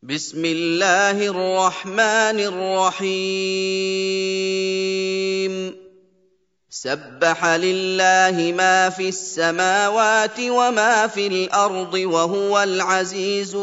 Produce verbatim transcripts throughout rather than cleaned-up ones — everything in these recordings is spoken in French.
بسم الله الرحمن الرحيم سبح لله ما في السماوات وما في الأرض وهو العزيز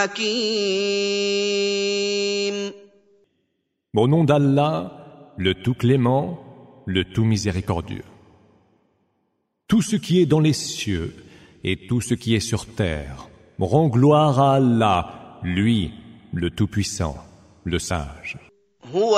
الحكيم. Au nom d'Allah, le tout clément, le tout miséricordieux. Tout ce qui est dans les cieux et tout ce qui est sur terre rend gloire à Allah, lui, le tout-puissant, le sage. هو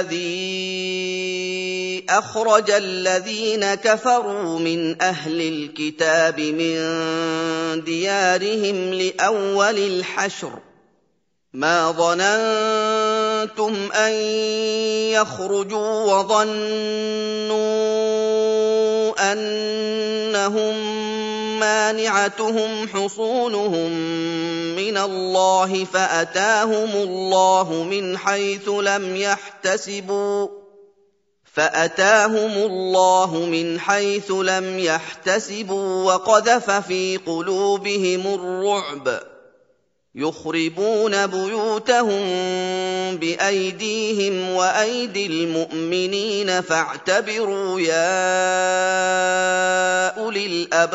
الذي أخرج الذين كفروا من أهل الكتاب من ديارهم لأول الحشر ما ظننتم أن يخرجوا وظنوا أنهم مانعتهم حصونهم من الله فأتاهم الله من حيث لم يحتسبوا فأتاهم الله من حيث لم يحتسبوا وقذف في قلوبهم الرعب يخربون بيوتهم بأيديهم وأيدي المؤمنين فاعتبروا يا أولي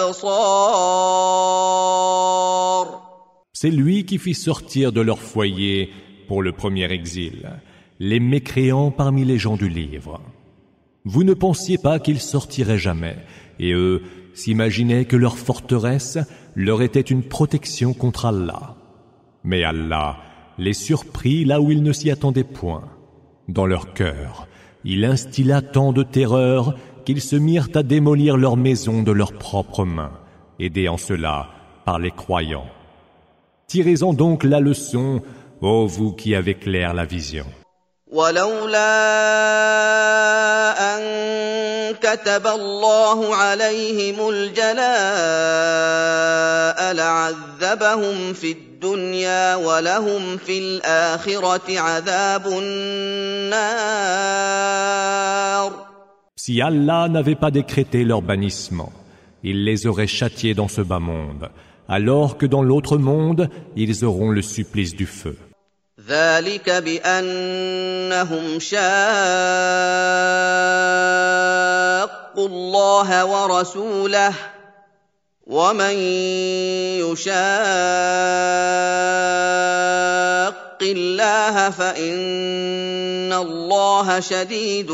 الأبصار. C'est lui qui fit sortir de leur foyer pour le premier exil les mécréants parmi les gens du livre. Vous ne pensiez pas qu'ils sortiraient jamais, et eux s'imaginaient que leur forteresse leur était une protection contre Allah. Mais Allah les surprit là où ils ne s'y attendaient point. Dans leur cœur, il instilla tant de terreur qu'ils se mirent à démolir leurs maisons de leurs propres mains, aidés en cela par les croyants. Tirez-en donc la leçon, ô vous qui avez clair la vision. ولولا أن كتب الله عليهم الجلاء لعذبهم في الدنيا ولهم في الآخرة عذاب النار. Si Allah n'avait pas décrété leur bannissement, il les aurait châtiés dans ce bas monde, alors que dans l'autre monde, ils auront le supplice du feu. ذلك بأنهم شاقوا الله ورسوله ومن يشاق الله فإن الله شديد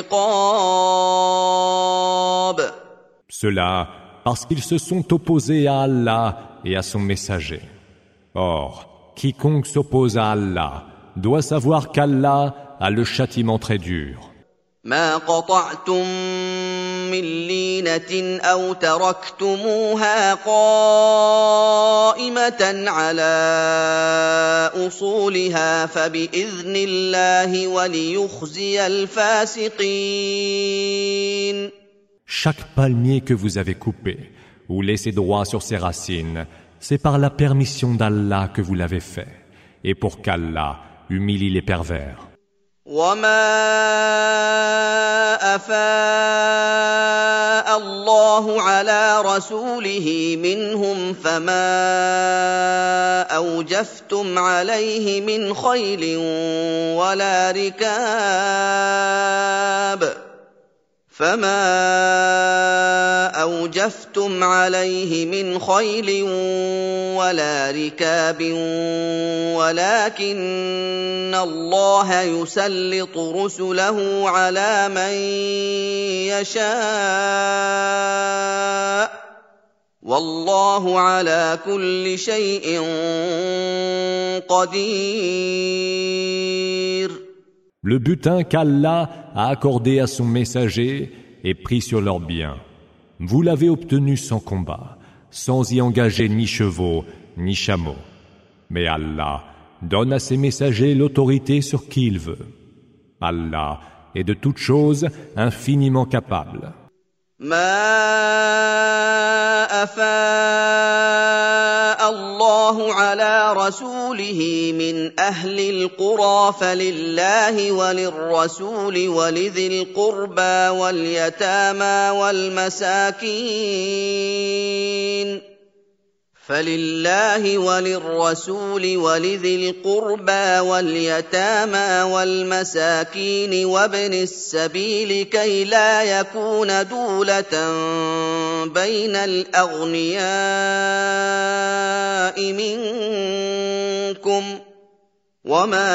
العقاب. Cela parce qu'ils se sont opposés à Allah et à son messager. Or, quiconque s'oppose à Allah doit savoir qu'Allah a le châtiment très dur. ما قطعتم من لينة أو تركتموها قائمة على أصولها فبإذن الله وليخزي الفاسقين. Chaque palmier que vous avez coupé ou laissé droit sur ses racines, c'est par la permission d'Allah que vous l'avez fait, et pour qu'Allah humilie les pervers. وما أفاء الله على رسوله منهم فما أوجفتم عليه من خيل ولا ركاب فما أوجفتم عليه من خيل ولا ركاب ولكن الله يسلط رسله على من يشاء والله على كل شيء قدير. Le butin qu'Allah a accordé à son messager est pris sur leurs biens. Vous l'avez obtenu sans combat, sans y engager ni chevaux, ni chameaux. Mais Allah donne à ses messagers l'autorité sur qui il veut. Allah est de toutes choses infiniment capable. ما أفاء الله على رسوله من أهل القرى فلله وللرسول ولذي القربى واليتامى والمساكين فلله وللرسول ولذي القربى واليتامى والمساكين وابن السبيل كي لا يكون دولة بين الأغنياء منكم وما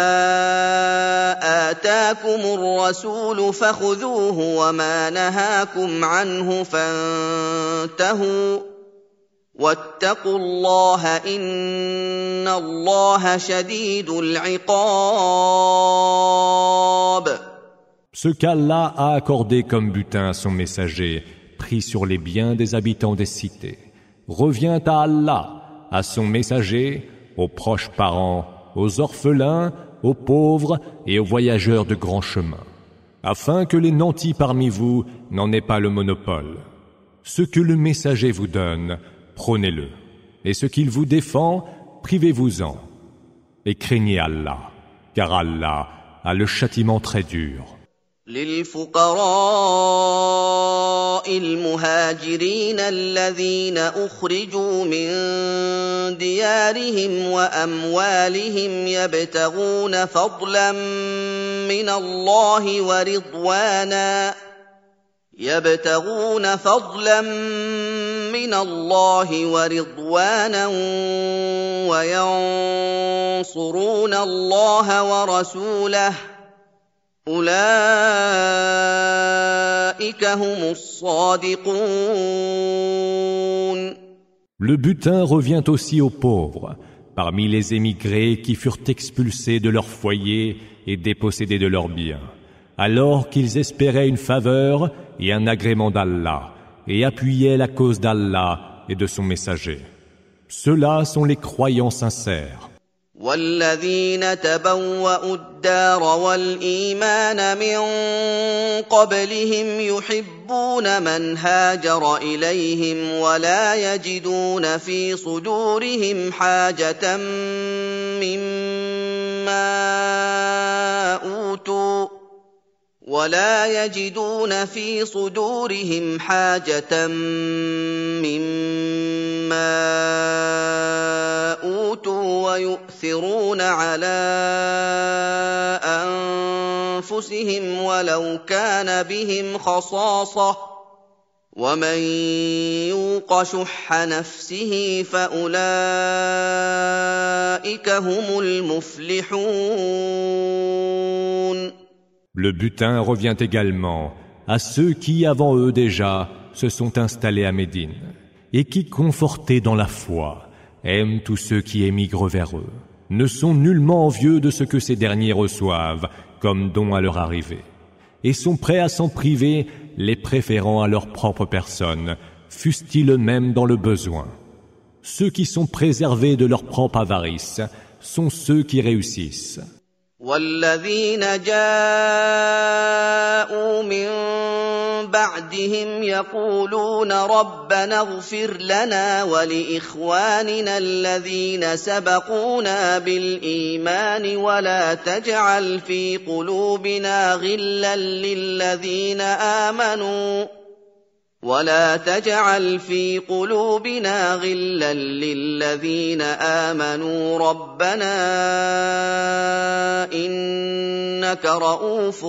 آتاكم الرسول فخذوه وما نهاكم عنه فانتهوا واتقوا الله إن الله شديد العقاب. Ce qu'Allah a accordé comme butin à son messager, pris sur les biens des habitants des cités, revient à Allah, à son messager, aux proches parents, aux orphelins, aux pauvres et aux voyageurs de grand chemin, afin que les nantis parmi vous n'en aient pas le monopole. Ce que le messager vous donne, prônez-le, et ce qu'il vous défend, privez-vous-en. Et craignez Allah, car Allah a le châtiment très dur. للفقراء المهاجرين الذين أخرجوا من ديارهم وأموالهم يبتغون فضلا من الله ورضوانا يبتغون فضلا من الله ورضوانا وينصرون الله ورسوله أولئك هم الصادقون. Le butin revient aussi aux pauvres, parmi les émigrés qui furent expulsés de leur foyer et dépossédés de leurs biens, alors qu'ils espéraient une faveur et un agrément d'Allah, et appuyaient la cause d'Allah et de son messager. Ceux-là sont les croyants sincères. والذين تبوأوا الدار والإيمان من قبلهم يحبون من هاجر إليهم ولا يجدون في صدورهم حاجة مما أوتوا ولا يجدون في صدورهم حاجة مما أوتوا ويؤثرون على أنفسهم ولو كان بهم خصاصة ومن يوق شح نفسه فأولئك هم المفلحون. Le butin revient également à ceux qui, avant eux déjà, se sont installés à Médine et qui, confortés dans la foi, aiment tous ceux qui émigrent vers eux, ne sont nullement envieux de ce que ces derniers reçoivent comme don à leur arrivée, et sont prêts à s'en priver, les préférant à leur propre personne, fussent-ils eux-mêmes dans le besoin. Ceux qui sont préservés de leur propre avarice sont ceux qui réussissent. والذين جاءوا من بعدهم يقولون ربنا اغفر لنا ولإخواننا الذين سبقونا بالإيمان ولا تجعل في قلوبنا غلا للذين آمنوا ولا تجعل في قلوبنا غلا للذين آمنوا ربنا إنك رؤوف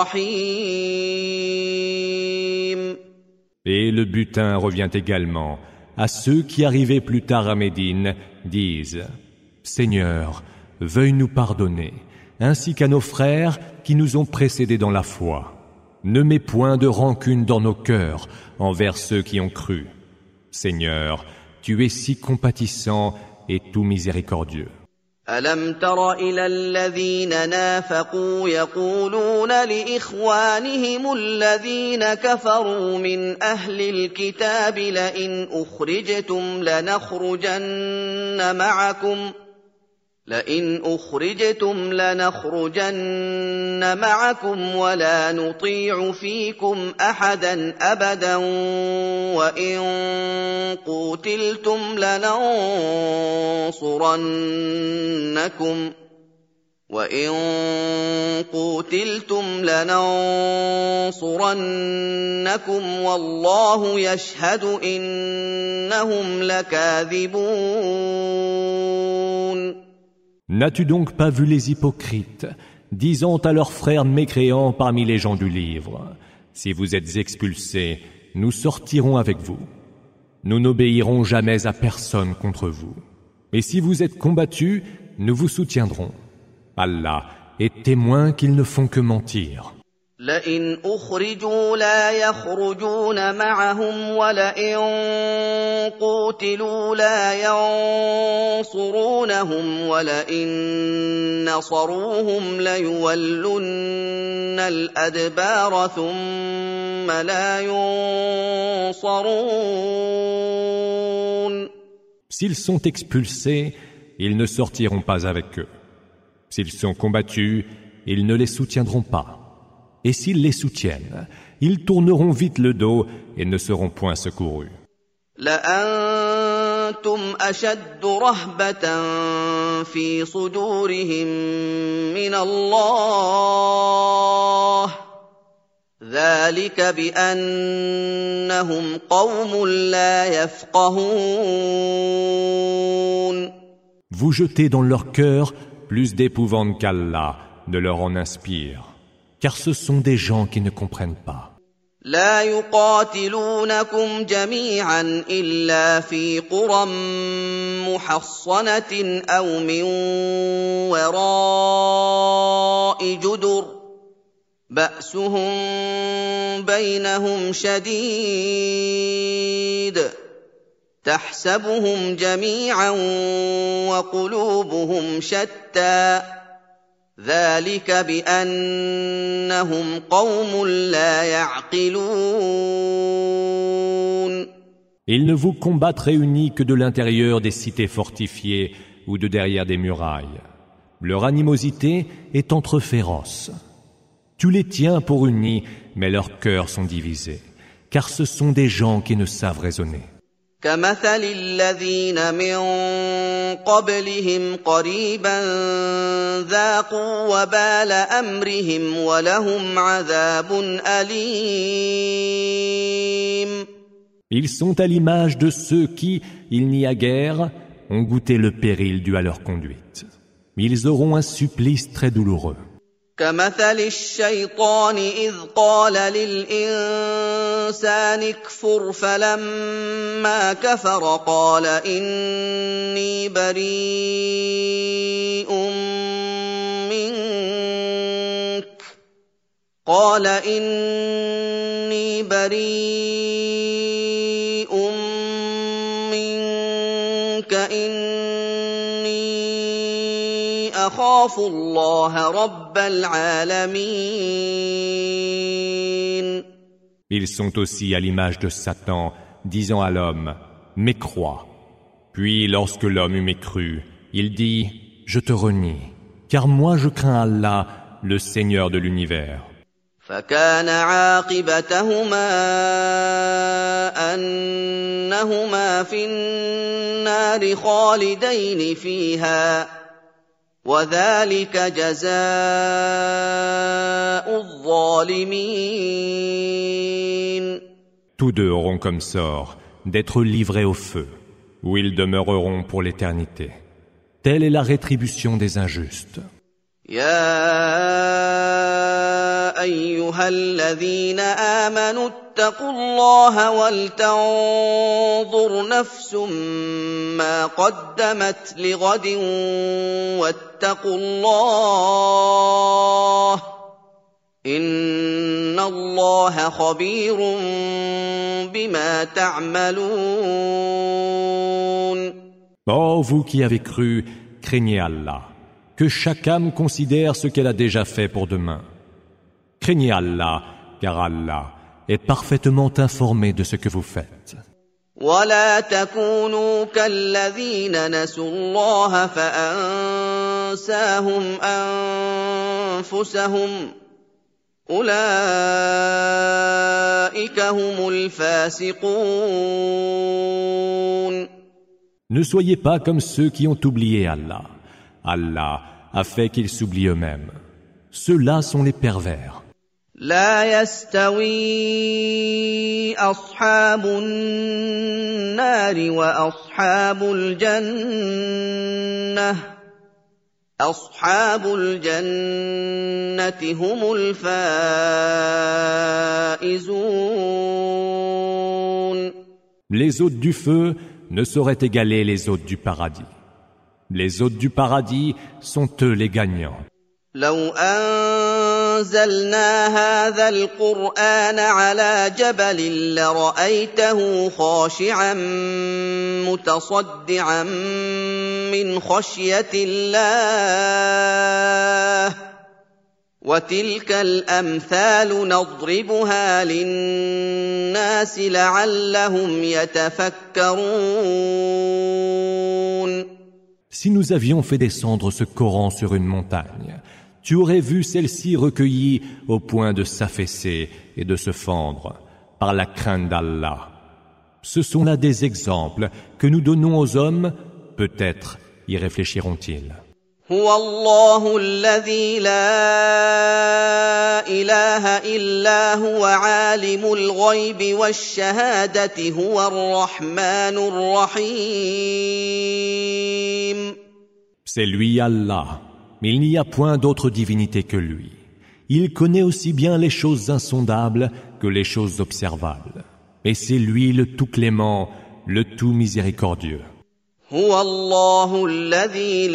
رحيم. Et le butin revient également à ceux qui arrivaient plus tard à Médine disent « Seigneur, veuille nous pardonner, ainsi qu'à nos frères qui nous ont précédés dans la foi. Ne mets point de rancune dans nos cœurs envers ceux qui ont cru. Seigneur, tu es si compatissant et tout miséricordieux. » ألم تر إلى الذين نافقوا يقولون لإخوانهم الذين كفروا من أهل الكتاب لئن أخرجتم لنخرجن معكم لئن أخرجتم لنخرجن معكم ولا نطيع فيكم أحدا أبدا وإن قوتلتم لننصرنكم وَإِن قُوتِلْتُمْ لَنَنصُرَنَّكُمْ وَاللَّهُ يَشْهَدُ إِنَّهُمْ لَكَاذِبُونَ. N'as-tu donc pas vu les hypocrites disant à leurs frères mécréants parmi les gens du livre: si vous êtes expulsés, nous sortirons avec vous. Nous n'obéirons jamais à personne contre vous. Et si vous êtes combattus, nous vous soutiendrons. Allah est témoin qu'ils ne font que mentir. لئن أخرجوا لا يخرجون معهم ولئن قوتلوا لا ينصرونهم ولئن نصروهم ليولن الأدبار ثم لا ينصرون. S'ils sont expulsés, ils ne sortiront pas avec eux. S'ils sont combattus, ils ne les soutiendront pas. Et s'ils les soutiennent, ils tourneront vite le dos et ne seront point secourus. لأنتم أشد رهبة في صدورهم من الله ذلك بأنهم قوم لا يفقهون. Vous jetez dans leur cœur plus d'épouvante qu'Allah ne leur en inspire. Car ce sont des gens qui ne comprennent pas. لا يقاتلونكم جميعا إلا في قرى محصنة أو من وراء جدر بأسهم بينهم شديد تحسبهم جميعا وقلوبهم شتى ذلك بأنهم قوم لا يعقلون. Ils ne vous combattent réunis que de l'intérieur des cités fortifiées ou de derrière des murailles. Leur animosité est entre féroces. Tu les tiens pour unis, mais leurs cœurs sont divisés, car ce sont des gens qui ne savent raisonner. كمثل الذين من قبلهم قريبا ذاقوا وبال أمرهم ولهم عذاب أليم. Ils sont à l'image de ceux qui, il n'y a guère, ont goûté le péril dû à leur conduite. Ils auront un supplice très douloureux. كمثل الشيطان إذ قال للإنسان اكفر فلما كفر قال إني بريء منك قال إني بريء منك إني أخاف الله رب العالمين. Ils sont aussi à l'image de Satan, disant à l'homme: mécrois. Puis, lorsque l'homme eut mécru, il dit: je te renie, car moi je crains Allah, le Seigneur de l'univers. فكان عاقبتهما أنهما في النار خالدين فيها وذلك جزاء الظالمين. Tous deux auront comme sort d'être livrés au feu, où ils demeureront pour l'éternité. Telle est la rétribution des injustes. يا أيها الذين آمنوا اتقوا الله ولتنظر نفس ما قدمت لغد واتقوا الله إن الله خبير بما تعملون. Ô vous qui avez cru, craignez Allah. Que chaque âme considère ce qu'elle a déjà fait pour demain. Craignez Allah, car Allah est parfaitement informé de ce que vous faites. ولا تكونوا كالذين نسوا الله فأنساهم أنفسهم أولئك هم الفاسقون. Ne soyez pas comme ceux qui ont oublié Allah. Allah a fait qu'ils s'oublient eux-mêmes. Ceux-là sont les pervers. لا يستوي أصحاب النار وأصحاب الجنة أصحاب الجنة هم الفائزون. Les hôtes du feu ne sauraient égaler les hôtes du paradis. Les hôtes du paradis sont eux les gagnants. لو أنزلنا هذا القرآن على جبل لرأيته خاشعا متصدعا من خشية الله وتلك الأمثال نضربها للناس لعلهم يتفكرون. Si nous avions fait descendre ce Coran sur une montagne, tu aurais vu celle-ci recueillie au point de s'affaisser et de se fendre par la crainte d'Allah. Ce sont là des exemples que nous donnons aux hommes, peut-être y réfléchiront-ils. هو الله الذي لا إله إلا هو عالم الغيب والشهادة هو الرحمن الرحيم. C'est lui Allah. Il n'y a point d'autre divinité que lui. Il connaît aussi bien les choses insondables que les choses observables. Et c'est lui le tout clément, le tout miséricordieux. هو الله الذي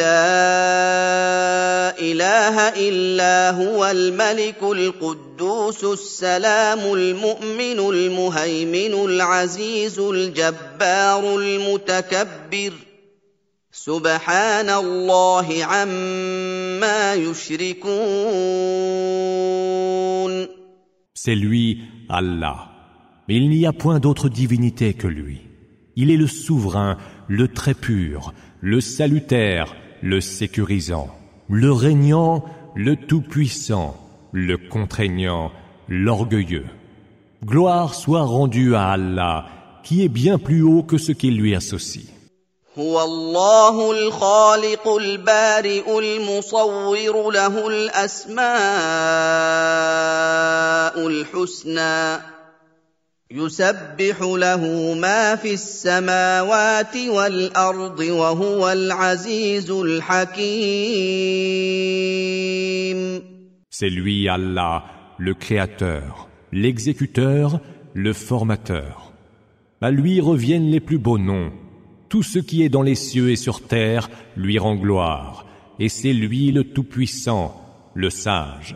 لا إله إلا هو الملك القدوس السلام المؤمن المهيمن العزيز الجبار المتكبر سبحان الله عما يشركون. C'est lui, Allah. Il n'y a point d'autre divinité que lui. Il est le souverain, le très pur, le salutaire, le sécurisant, le régnant, le tout-puissant, le contraignant, l'orgueilleux. Gloire soit rendue à Allah, qui est bien plus haut que ce qui lui associe. هو الله الخالق البارئ المصور له الأسماء الحسنى يسبح له ما في السماوات والأرض وهو العزيز الحكيم. C'est lui Allah, le créateur, l'exécuteur, le formateur. À lui reviennent les plus beaux noms. Tout ce qui est dans les cieux et sur terre lui rend gloire, et c'est lui le Tout-Puissant, le Sage.